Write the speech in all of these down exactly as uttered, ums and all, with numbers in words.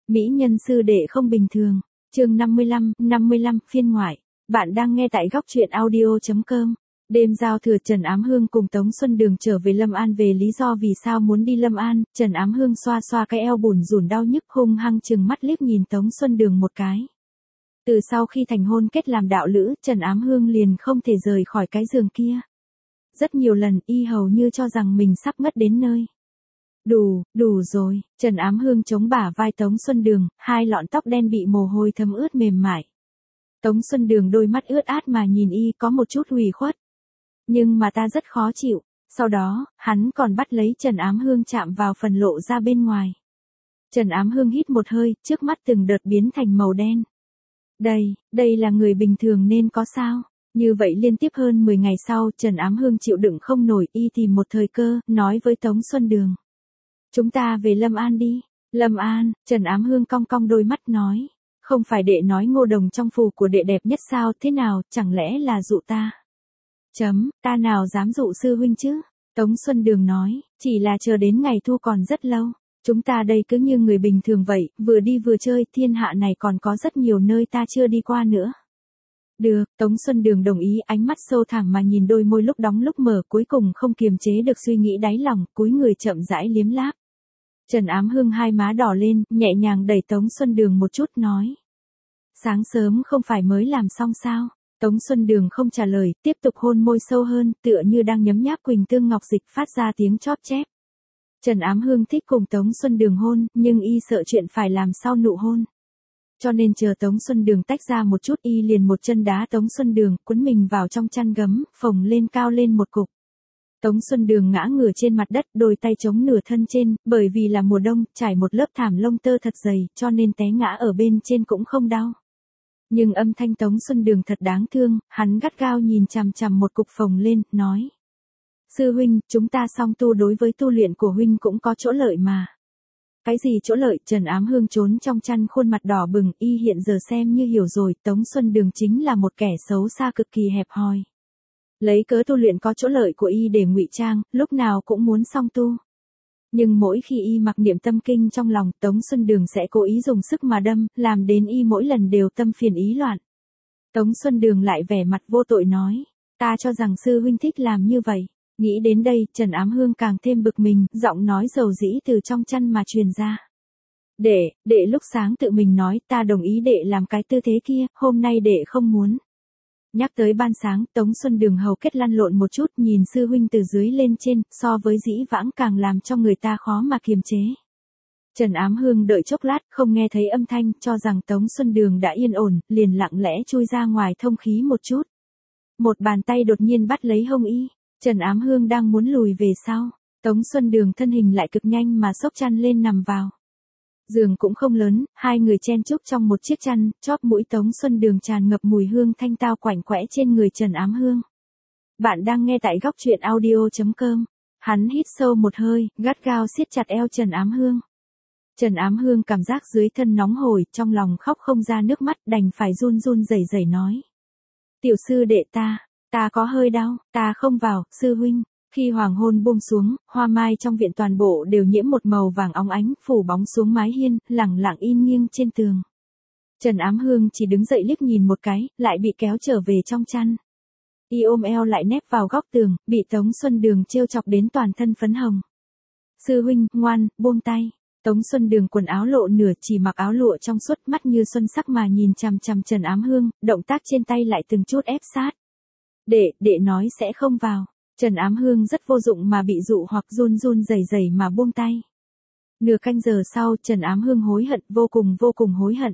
Mỹ nhân sư đệ không bình thường. Chương năm mươi lăm, năm mươi lăm, phiên ngoại. Bạn đang nghe tại góc truyện audio chấm com. Đêm giao thừa Trần Ám Hương cùng Tống Xuân Đường trở về Lâm An. Về lý do vì sao muốn đi Lâm An, Trần Ám Hương xoa xoa cái eo bủn rủn đau nhức, hung hăng chừng mắt liếc nhìn Tống Xuân Đường một cái. Từ sau khi thành hôn kết làm đạo lữ, Trần Ám Hương liền không thể rời khỏi cái giường kia. Rất nhiều lần y hầu như cho rằng mình sắp ngất đến nơi. Đủ, đủ rồi, Trần Ám Hương chống bả vai Tống Xuân Đường, hai lọn tóc đen bị mồ hôi thấm ướt mềm mại. Tống Xuân Đường đôi mắt ướt át mà nhìn y có một chút ủy khuất. Nhưng mà ta rất khó chịu, sau đó, hắn còn bắt lấy Trần Ám Hương chạm vào phần lộ ra bên ngoài. Trần Ám Hương hít một hơi, trước mắt từng đợt biến thành màu đen. Đây, đây là người bình thường nên có sao? Như vậy liên tiếp hơn mười ngày sau, Trần Ám Hương chịu đựng không nổi, y tìm một thời cơ, nói với Tống Xuân Đường. Chúng ta về Lâm An đi. Lâm An, Trần Ám Hương cong cong đôi mắt nói. Không phải đệ nói Ngô Đồng trong phù của đệ đẹp nhất sao, thế nào, chẳng lẽ là dụ ta? Chấm, ta nào dám dụ sư huynh chứ? Tống Xuân Đường nói, chỉ là chờ đến ngày thu còn rất lâu. Chúng ta đây cứ như người bình thường vậy, vừa đi vừa chơi, thiên hạ này còn có rất nhiều nơi ta chưa đi qua nữa. Được, Tống Xuân Đường đồng ý, ánh mắt sâu thẳm mà nhìn đôi môi lúc đóng lúc mở, cuối cùng không kiềm chế được suy nghĩ đáy lòng, cúi người chậm rãi liếm láp. Trần Ám Hương hai má đỏ lên, nhẹ nhàng đẩy Tống Xuân Đường một chút nói. Sáng sớm không phải mới làm xong sao? Tống Xuân Đường không trả lời, tiếp tục hôn môi sâu hơn, tựa như đang nhấm nháp quỳnh tương ngọc dịch phát ra tiếng chóp chép. Trần Ám Hương thích cùng Tống Xuân Đường hôn, nhưng y sợ chuyện phải làm sau nụ hôn. Cho nên chờ Tống Xuân Đường tách ra một chút, y liền một chân đá Tống Xuân Đường, quấn mình vào trong chăn gấm, phồng lên cao lên một cục. Tống Xuân Đường ngã ngửa trên mặt đất, đôi tay chống nửa thân trên, bởi vì là mùa đông, trải một lớp thảm lông tơ thật dày, cho nên té ngã ở bên trên cũng không đau. Nhưng âm thanh Tống Xuân Đường thật đáng thương, hắn gắt gao nhìn chằm chằm một cục phồng lên, nói. Sư huynh, chúng ta song tu đối với tu luyện của huynh cũng có chỗ lợi mà. Cái gì chỗ lợi? Trần Ám Hương trốn trong chăn, khuôn mặt đỏ bừng, y hiện giờ xem như hiểu rồi, Tống Xuân Đường chính là một kẻ xấu xa cực kỳ hẹp hòi. Lấy cớ tu luyện có chỗ lợi của y để ngụy trang, lúc nào cũng muốn song tu. Nhưng mỗi khi y mặc niệm tâm kinh trong lòng, Tống Xuân Đường sẽ cố ý dùng sức mà đâm, làm đến y mỗi lần đều tâm phiền ý loạn. Tống Xuân Đường lại vẻ mặt vô tội nói, ta cho rằng sư huynh thích làm như vậy. Nghĩ đến đây, Trần Ám Hương càng thêm bực mình, giọng nói dầu dĩ từ trong chăn mà truyền ra. Đệ, đệ lúc sáng tự mình nói, ta đồng ý đệ làm cái tư thế kia, hôm nay đệ không muốn. Nhắc tới ban sáng, Tống Xuân Đường hầu kết lăn lộn một chút, nhìn sư huynh từ dưới lên trên, so với dĩ vãng càng làm cho người ta khó mà kiềm chế. Trần Ám Hương đợi chốc lát, không nghe thấy âm thanh, cho rằng Tống Xuân Đường đã yên ổn, liền lặng lẽ chui ra ngoài thông khí một chút. Một bàn tay đột nhiên bắt lấy hông y. Trần Ám Hương đang muốn lùi về sau, Tống Xuân Đường thân hình lại cực nhanh mà xốc chăn lên nằm vào. Giường cũng không lớn, hai người chen chúc trong một chiếc chăn, chóp mũi Tống Xuân Đường tràn ngập mùi hương thanh tao quảnh quẽ trên người Trần Ám Hương. Bạn đang nghe tại góc truyện audio chấm com. Hắn hít sâu một hơi, gắt gao siết chặt eo Trần Ám Hương. Trần Ám Hương cảm giác dưới thân nóng hổi, trong lòng khóc không ra nước mắt, đành phải run run rẩy rẩy nói. Tiểu sư đệ ta. Ta có hơi đau, ta không vào, sư huynh. Khi hoàng hôn buông xuống, hoa mai trong viện toàn bộ đều nhiễm một màu vàng óng ánh, phủ bóng xuống mái hiên, lẳng lặng in nghiêng trên tường. Trần Ám Hương chỉ đứng dậy liếc nhìn một cái, lại bị kéo trở về trong chăn. Y ôm eo lại nép vào góc tường, bị Tống Xuân Đường trêu chọc đến toàn thân phấn hồng. Sư huynh, ngoan, buông tay. Tống Xuân Đường quần áo lộ nửa, chỉ mặc áo lụa trong suốt, mắt như xuân sắc mà nhìn chằm chằm Trần Ám Hương, động tác trên tay lại từng chút ép sát. Đệ, đệ nói sẽ không vào. Trần Ám Hương rất vô dụng mà bị dụ hoặc run run rẩy rẩy mà buông tay. Nửa canh giờ sau, Trần Ám Hương hối hận, vô cùng vô cùng hối hận.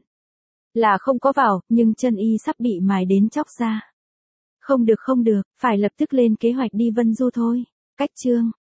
Là không có vào, nhưng chân y sắp bị mài đến chóc ra. Không được không được, phải lập tức lên kế hoạch đi Vân Du thôi. Cách chương.